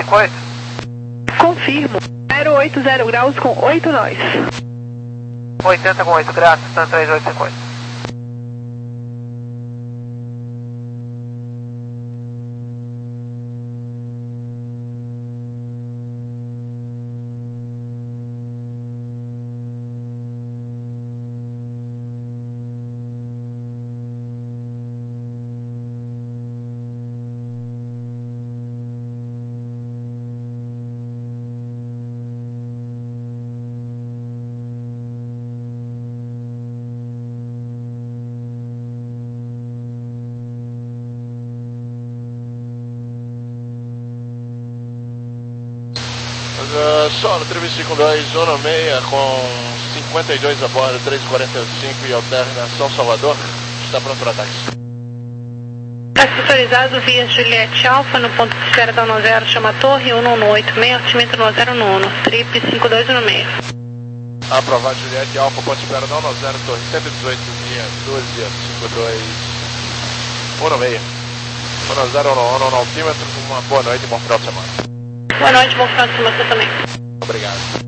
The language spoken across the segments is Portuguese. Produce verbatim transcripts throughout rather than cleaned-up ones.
cinco oito. Confirmo. zero oito zero graus com oito nós. oitenta com oito graus, Santa três oito cinco oito. Uh, solo, três cinco dois, zona seis com cinquenta e dois a bordo, três quarenta e cinco e alterna São Salvador, está pronto para ataque. Autorizado via Juliette Alfa no ponto de espera da zero, chama Torre um um oito seis, altimento no zero nono, trip cinco dois um seis. Aprovado Juliette Alfa, ponto de espera da zero, Torre cento e dezoito, linha doze, cinco dois um seis. um zero um um, altímetro, uma boa noite e bom final de semana. Boa noite, bom final de semana você também. Obrigado.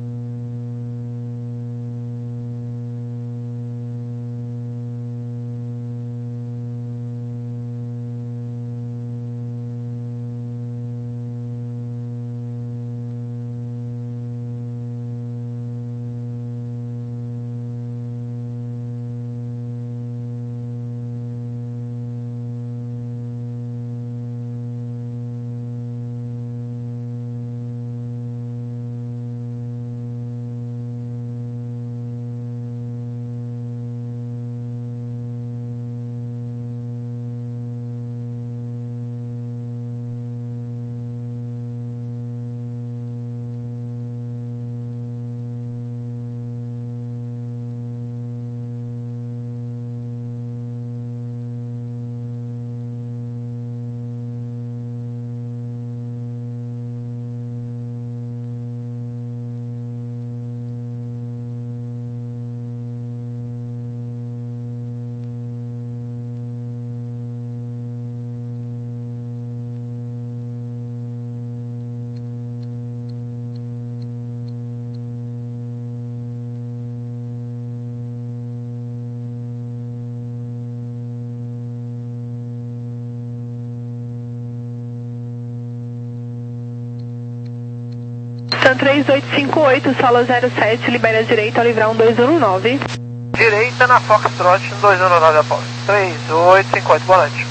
três oito cinco oito, solo zero sete, libera a direita ao livrar um dois um nove. Direita na Foxtrot, um dois um nove Apolo. três oito cinco oito, boa noite.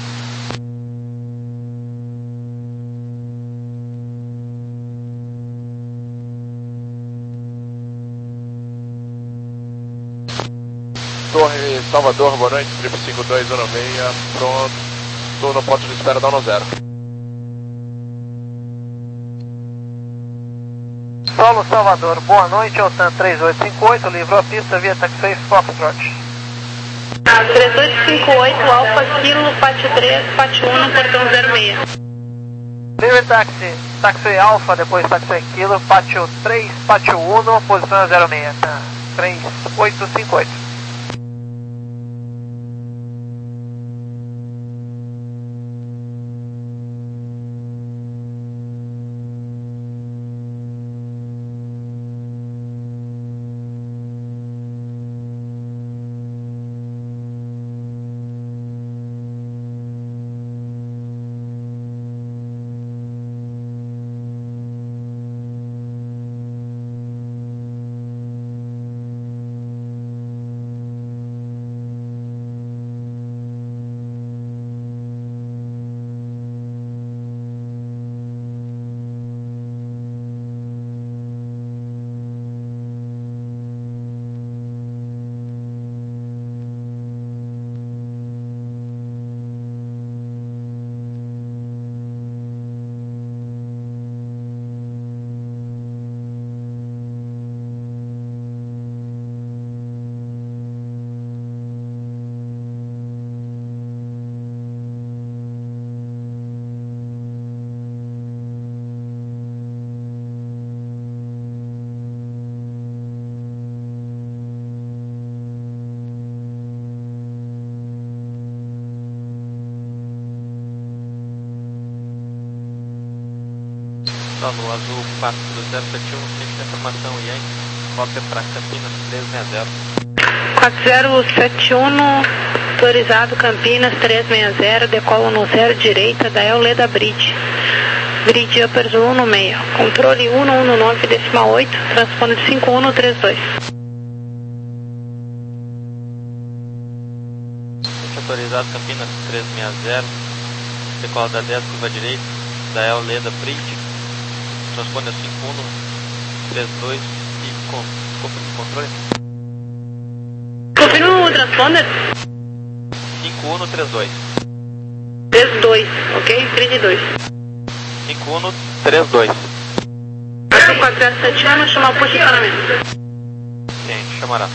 Torre Salvador, boa noite, trip cinco dois um seis, pronto, estou no ponto de espera da zero. Solo Salvador, boa noite, Altan três oito cinco oito, livrou a pista via taxi Foxtrot. três oito cinco oito, Alfa Kilo, Pátio três, Pátio um, portão zero seis. Livre taxi, taxi Alfa, depois taxi Kilo, Pátio três, Pátio um, posição zero seis, tá? três oito cinco oito. Solo Azul quatro zero sete um, frente da informação Yankee, rota para Campinas trezentos e sessenta. quatro zero sete um, autorizado Campinas trezentos e sessenta, decola no zero direita da Euleda Bridge. Bridge Upper Zulu no meio. Controle cento e dezenove, decimal oito, transponder cinco um três dois. Autorizado Campinas trezentos e sessenta, decola da dez, curva direita da Euleda Bridge, transponder cinco um três dois e com, controle. Confirma o transponder? cinco um três dois. três dois, ok? três dois. cinco um três dois. quatro zero sete um, chamar o posicionamento. Sim, chamará.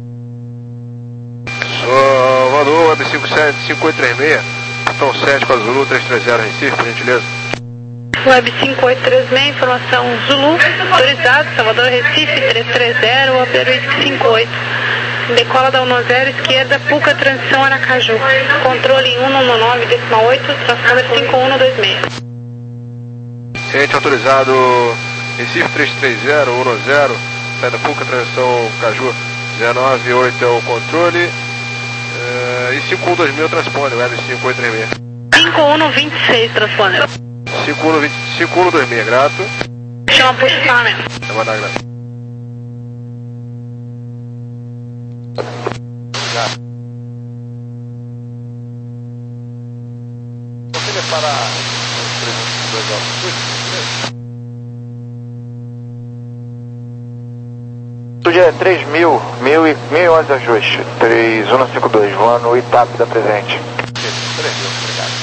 Salvador, Web cinco sete cinco oito três seis, Tom sete com a Zulu três três zero, Recife, por gentileza. Web cinco oito três seis, informação Zulu, autorizado, Salvador Recife três três zero, Operoisc cinco oito. Decola da zero esquerda, Puca, transição Aracaju. Controle cento e dezenove, decimal oito, transponder cinco um dois seis. Ciente autorizado, Recife três três zero, um zero, saída Puca, transição Caju zero nove oito é o controle. Uh, e cinco um dois mil transponder, Web cinco oito três seis. cinco um vinte e seis, transponder. cinco um dois seis, grato. Chama posicionamento. Vai mandar grato. Grato. Você vai parar os trezentos e dois altitude? Estúdio é três mil, mil e mil onze ajuste, três um cinco dois, voando no Itap da presente. três mil, obrigado.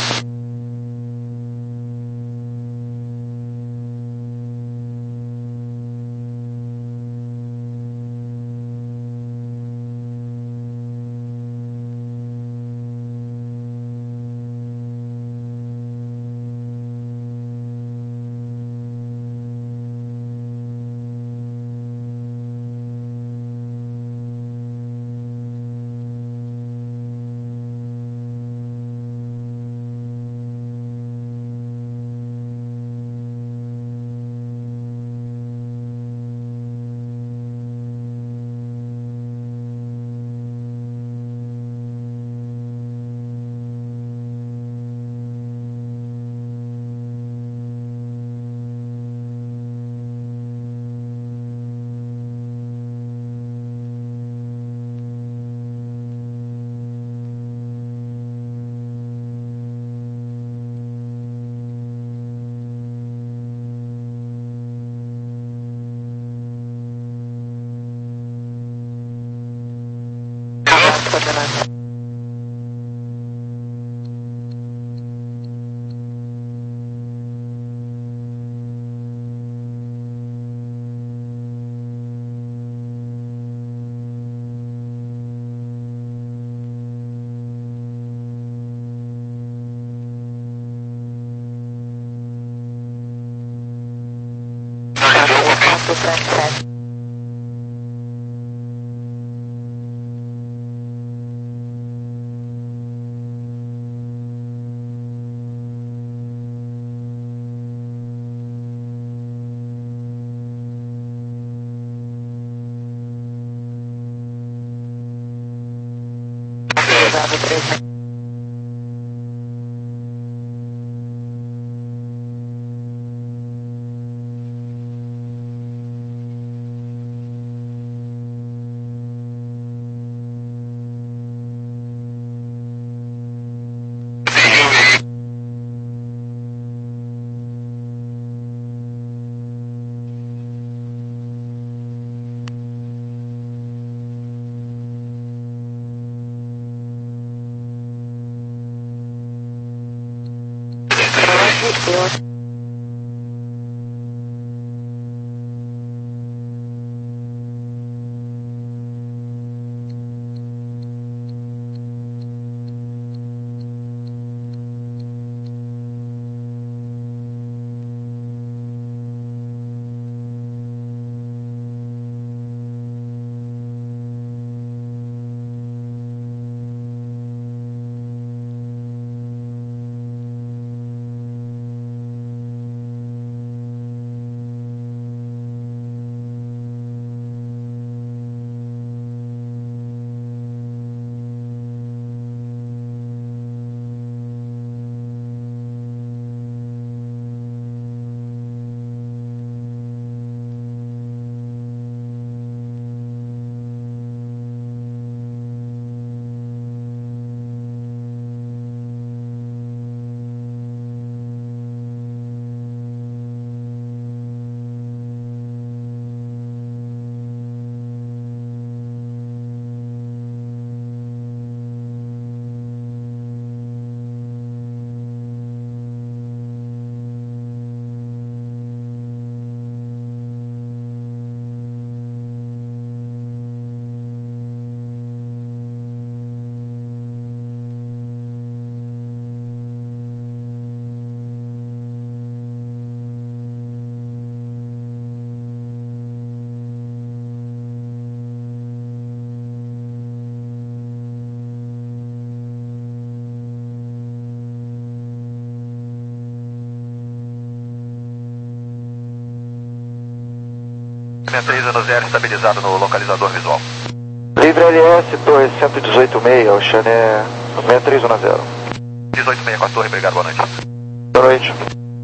sessenta e três um zero estabilizado no localizador visual. Livre L S, torre cento e dezoito e meio, Oceané sessenta e três um zero. dezoito e meio com a torre, obrigado, boa noite. Boa noite.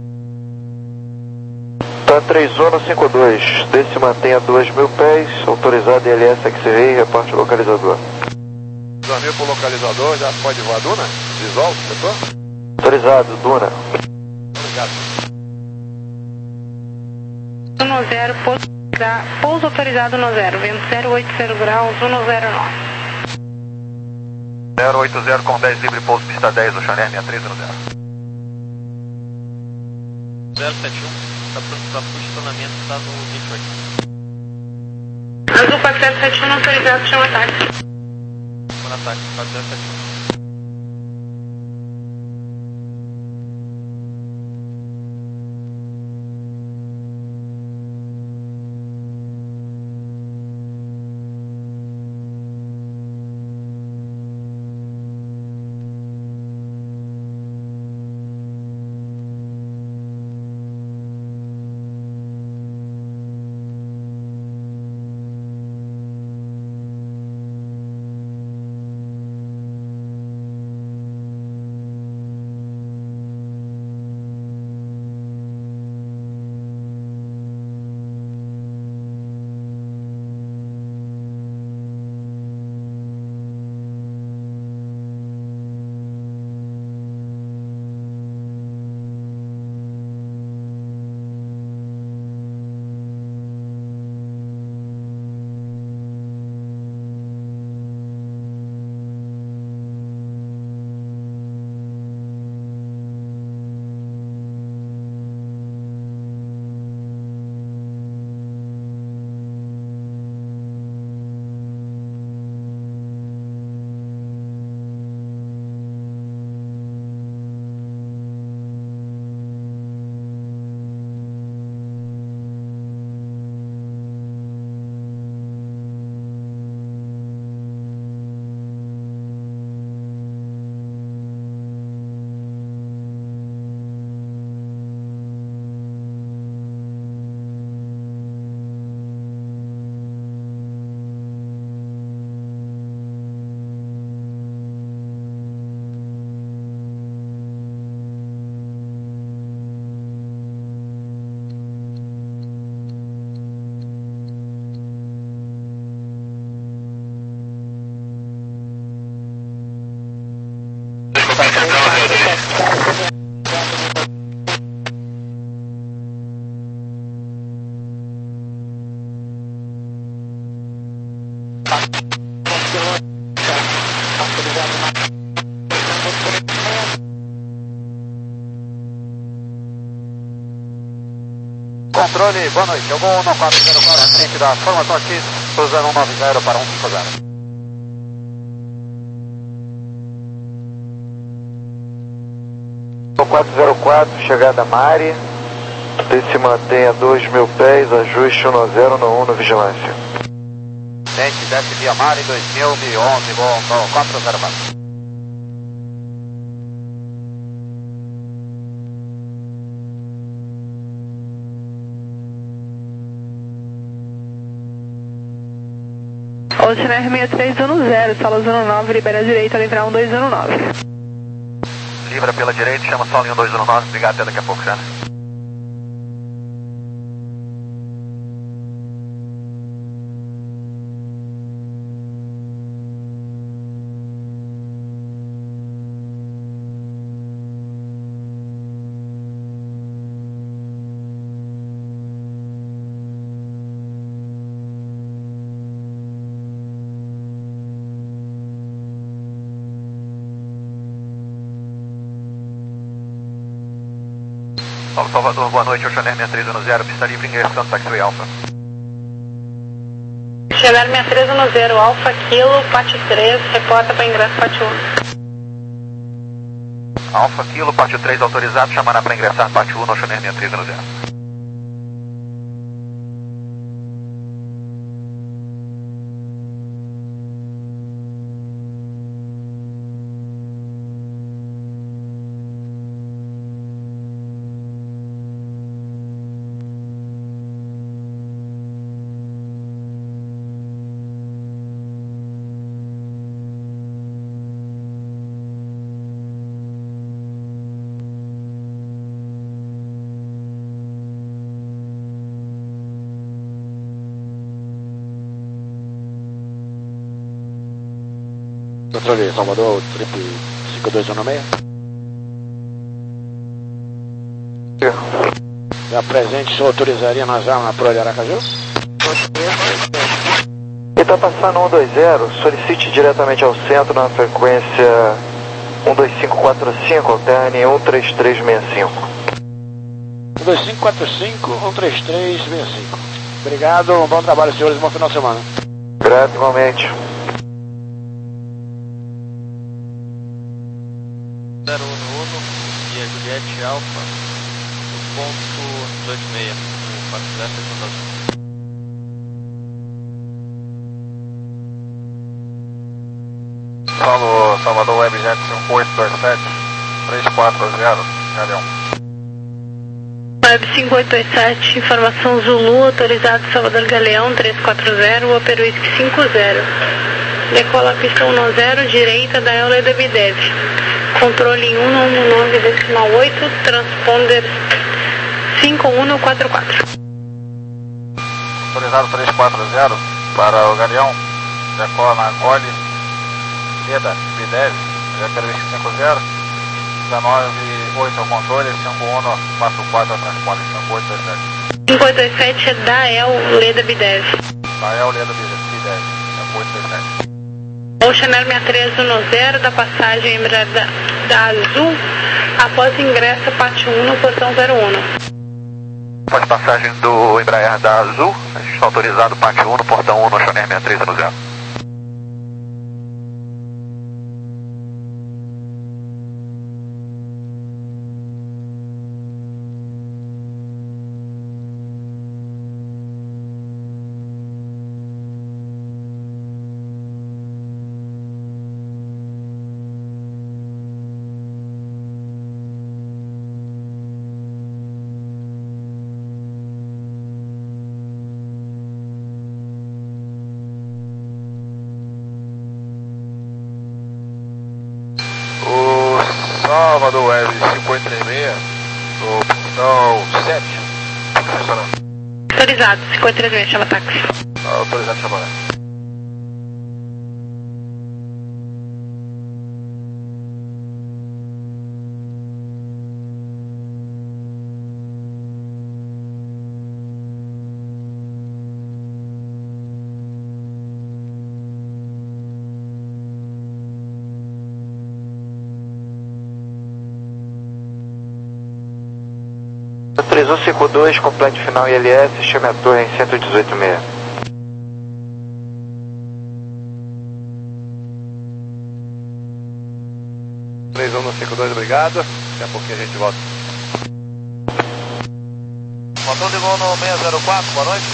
Tá três um cinco dois, desce mantém a dois mil pés, autorizado L S X-Ray, reparte o localizador. dois mil por localizador, já pode voar Duna? Visual, setor? Autorizado, Duna. Obrigado. um zero, pouso, pouso autorizado no zero, vento zero oito zero graus, um zero nove. zero oito zero com dez livre, pouso pista dez, Oceané sessenta e três um zero. zero sete um, tá pronto para posicionamento, tá no vinte e oito. Azul quatro zero sete um autorizado, chama táxi. Bom ataque, quatro zero sete um. Controle, boa noite. Eu vou no quatro zero quatro, à frente da formação aqui, cruzando um nove zero para um cinco zero. quatro zero quatro, chegada Mari, se mantém a dois mil pés, ajuste um zero no um no vigilância. Gente, desce via Mari, dois mil, mil e onze, vou quatro zero quatro. Oceané sessenta e três um zero, sala zona nove, libera a direita, livre um dois um nove. Livra pela direita, chama só um dois um nove, obrigado, até daqui a pouco, Jana. Paulo Salvador, boa noite, Oceané sessenta e três um zero, pista livre, ingressando Taxiway Alpha. Oceané sessenta e três um zero, Alfa Kilo, Pátio três, reporta para ingresso Pátio um. Alfa Kilo, Pátio três autorizado, chamará para ingressar Pátio um no Oceané sessenta e três um zero. Controle Salvador, trip cinco dois um seis. Já presente, o senhor autorizaria nas armas na Proa de Aracaju? Ele está passando um dois zero, solicite diretamente ao centro na frequência um dois cinco quatro cinco, alterne um três três seis cinco. um dois cinco quatro cinco, um três três seis cinco. Obrigado, um bom trabalho, senhores, bom final de semana. Grato, igualmente. zero um um, e a Juliette Alfa, no ponto dezoito seis, no quatro zero, seção da Sul. Salvo Salvador Webjet cinco oito dois sete, três quatro zero, Galeão. Web cinco oito dois sete, informação Zulu, autorizado Salvador Galeão três quatro zero, Opera Whisky cinco zero. Decola a pista um zero, direita da Euleda Bidev. Controle um um nove decimal oito, transponder cinco um quatro quatro. Autorizado três quatro zero para o Galeão, decola na Gole, Leda, Bidev, Opera Whisky cinco zero, dezenove oito ao controle, cinco um quatro quatro ao transponder, cinco oito dois sete. cinco oito dois sete é da Euleda Bidev. Da Euleda Bidev, cinco oito dois sete. Ocean Air sessenta e três dez da passagem Embraer da, da Azul, após ingresso Pátio um no portão zero um. Após passagem do Embraer da Azul, a gente está autorizado Pátio um no portão um no Ocean Air sessenta e três dez. Salvador Web cinco oito três seis, do portão sete, funcionando. Autorizado, cinco oito três seis, chama táxi. Autorizado, chama. três um cinco dois, complete final I L S, chame a torre em cento e dezoito seis. três um cinco dois, obrigado. Daqui a pouquinho a gente volta. Motor de voo no seis zero quatro, boa noite.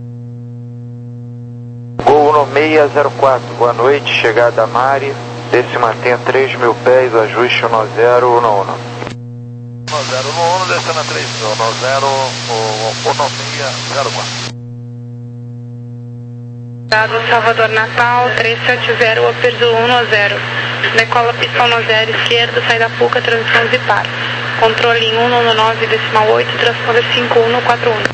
Gol no seis zero quatro, boa noite, chegada a Mari, desce mantenha três mil pés, ajuste um zero um um. um zero um, descendo a três mil, um zero um seis zero quatro. Dado Salvador Natal, três sete zero, Opera Zulu um zero. Decola pista um zero, esquerda, sai da Puca, transição Zipar. Controle em um nove decimal oito, transponder cinco um quatro um.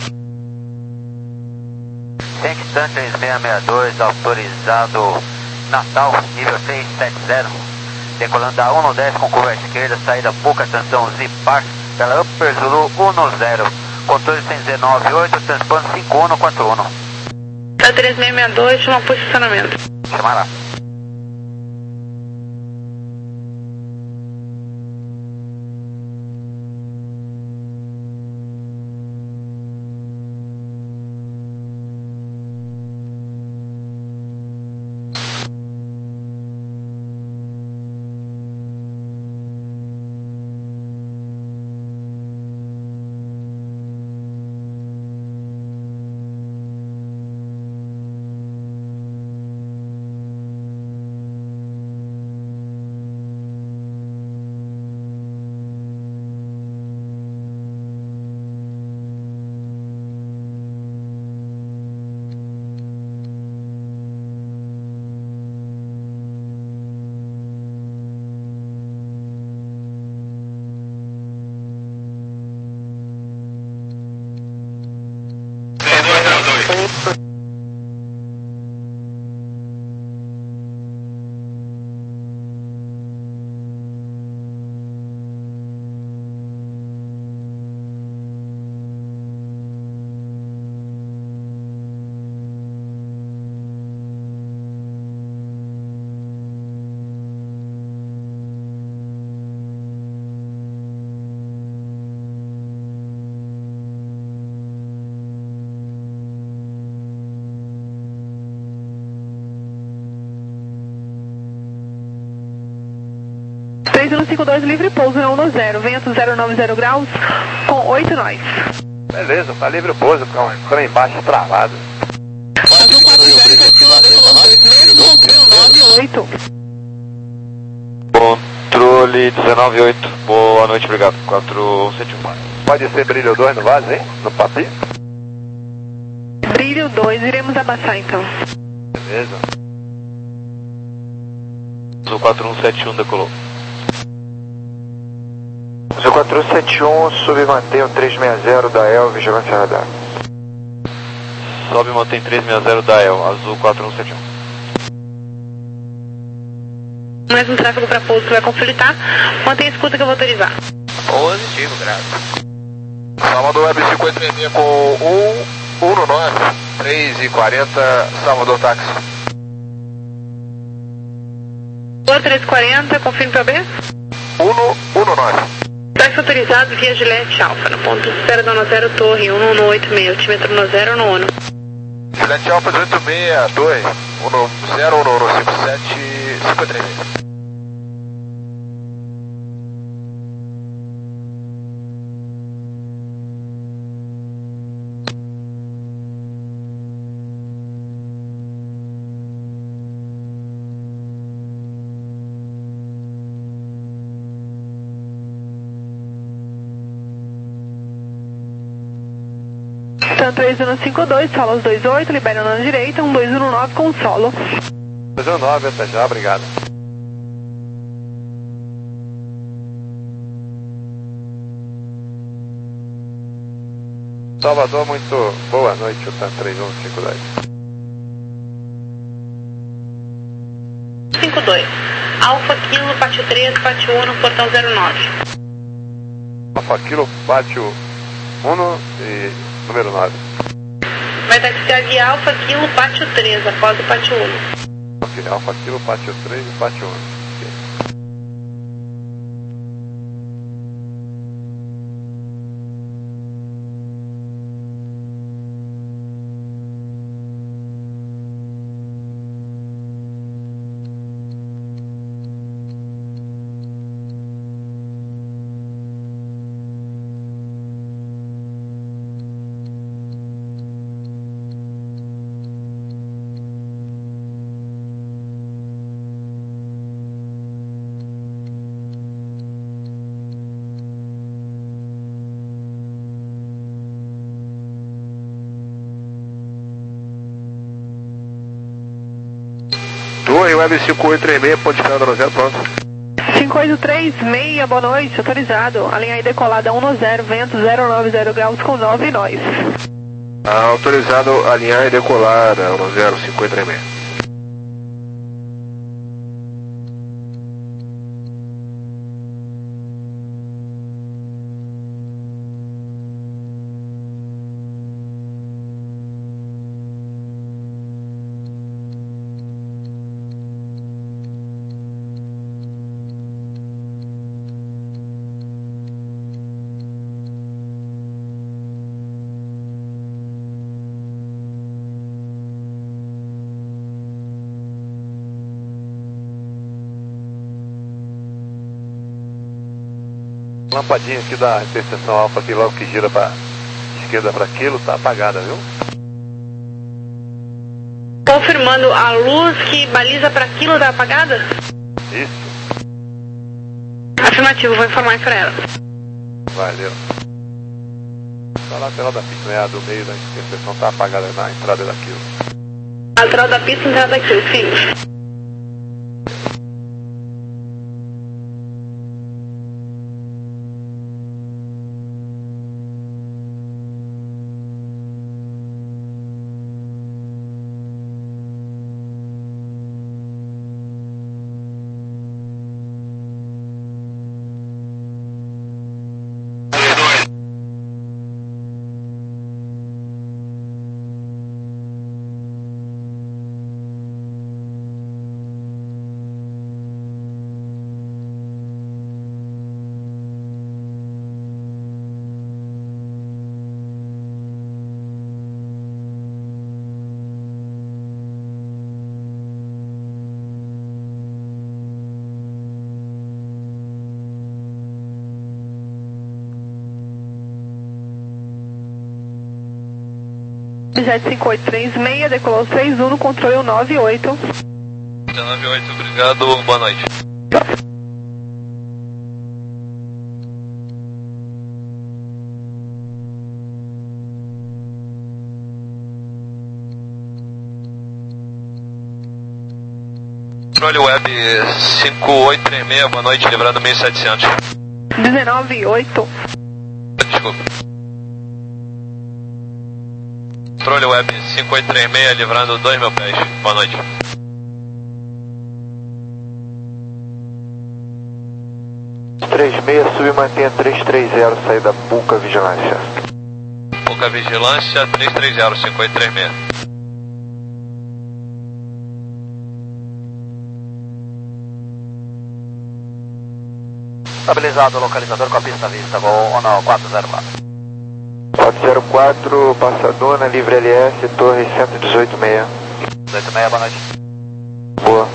Tank Tanker seis seis dois, autorizado Natal, nível seis sete zero. Decolando da um dez com curva à esquerda, saída Puca, transição Zipar, pela Upper Zulu um zero. Controle cem nove oito, transponder cinco um quatro um. Da três seis seis dois, chama posicionamento. Chamará. três um cinco dois, livre pouso, é um zero, vento zero nove zero graus, com oito nós. Beleza, tá livre o pouso, ficando embaixo travado. Azul quatro zero sete um, decolando dois meses, voltando nove oito. Controle dezenove oito, boa noite, obrigado. quatro um sete um. Pode ser brilho dois no vaso, hein? No papi? Brilho dois, iremos abaixar então. Beleza. Azul quatro um sete um decolou. Azul quatro um sete um, sub e mantém o três seis zero da E L, vigilância radar. Sobe e mantém três seis zero da E L, Azul quatro um sete um. Mais um tráfego para pouso que vai conflitar. Mantém a escuta que eu vou autorizar. Positivo, graças. Salvador Web cinquenta e seis com um um nove, três e quarenta, Salvador táxi. três e quarenta, confirme para B. um um nove. Táxi autorizado via Gillette Alfa, no ponto de espera da Ono Zero Torre, um um oito seis, altímetro Ono Zero no ONU. Gillette Alfa oito seis dois, um zero um cinco sete cinco três. três um cinco dois, solos dois oito, libera na direita, um dois um nove com solo. dois um nove, até já, obrigado. Salvador, muito boa noite, o TAM três um cinco dois. cinco dois, Alfa Kilo, Pátio três, Pátio um, portão zero nove. Alfa Kilo, Pátio um e número nove. Vai taxiar de Alfa Kilo, Pátio três, após o Pátio um. Ok, Alfa Kilo, Pátio três e Pátio um. Torre Web cinco oito três seis, ponte final da Ono Zero, pronto. cinco oito três seis, boa noite, autorizado. A linha aí decolada um zero, vento zero nove zero graus com nove nós. Ah, autorizado alinhar e decolar a Ono Zero cinco oito três seis. Lampadinha aqui da interseção alfa aqui, logo que gira para esquerda para quilo, tá apagada, viu? Confirmando, a luz que baliza para quilo tá apagada? Isso. Afirmativo, vou informar para ela. Valeu. A lateral da pista, né, a do meio da interseção tá apagada na entrada da quilo. Lateral da pista, entrada da quilo, sim. Jet cinco oito três seis, decolou três um no controle nove oito. nove oito, obrigado, boa noite. Controle web cinco oito três seis, boa noite, livrando mil e setecentos. dezenove oito. Desculpa. Controle web cinco oito três seis, livrando dois mil pés, boa noite. três seis, submantenha três três zero, saída Puca Vigilância. Puca Vigilância, três três zero, cinco oito três seis. Estabilizado o localizador com a pista vista, Gol Ono quatro zero quatro. quatro zero quatro, Passadona, livre L S, torre cento e dezoito seis. dezoito seis, boa noite. Boa.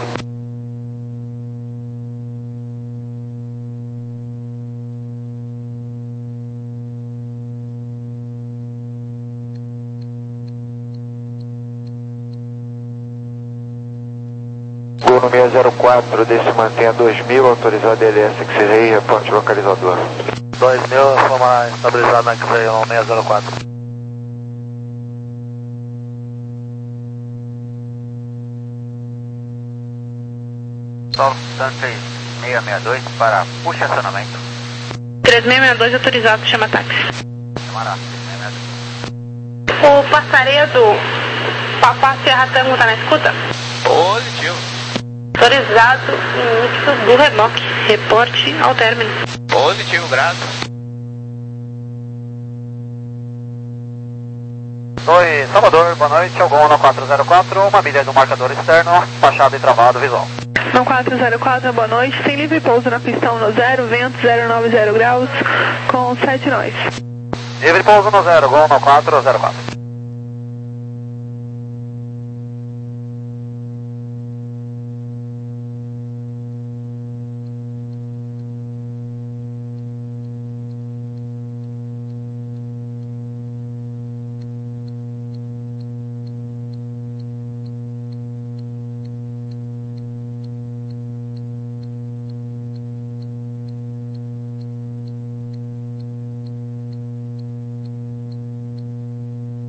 Gol no seis zero quatro, desse mantenha dois mil, autorizado L S X-Ray, reporte localizador. dois mil, forma estabilizada na X-Ray no seis zero quatro. Sol Sunset seis seis dois para puxa acionamento. três seis seis dois autorizado, chama táxi. Chamará, três seis seis dois. O passaredo Papá Serra Tango tá na escuta? Positivo. Autorizado início do reboque. Reporte ao término. Positivo, grato. Oi, Salvador, boa noite, Algon no quatro zero quatro, uma milha do marcador externo, fachada e travado visual. No quatro zero quatro, boa noite, tem livre pouso na pista um no zero, vento zero nove zero graus, com sete nós. Livre pouso no zero, Algon no quatro zero quatro.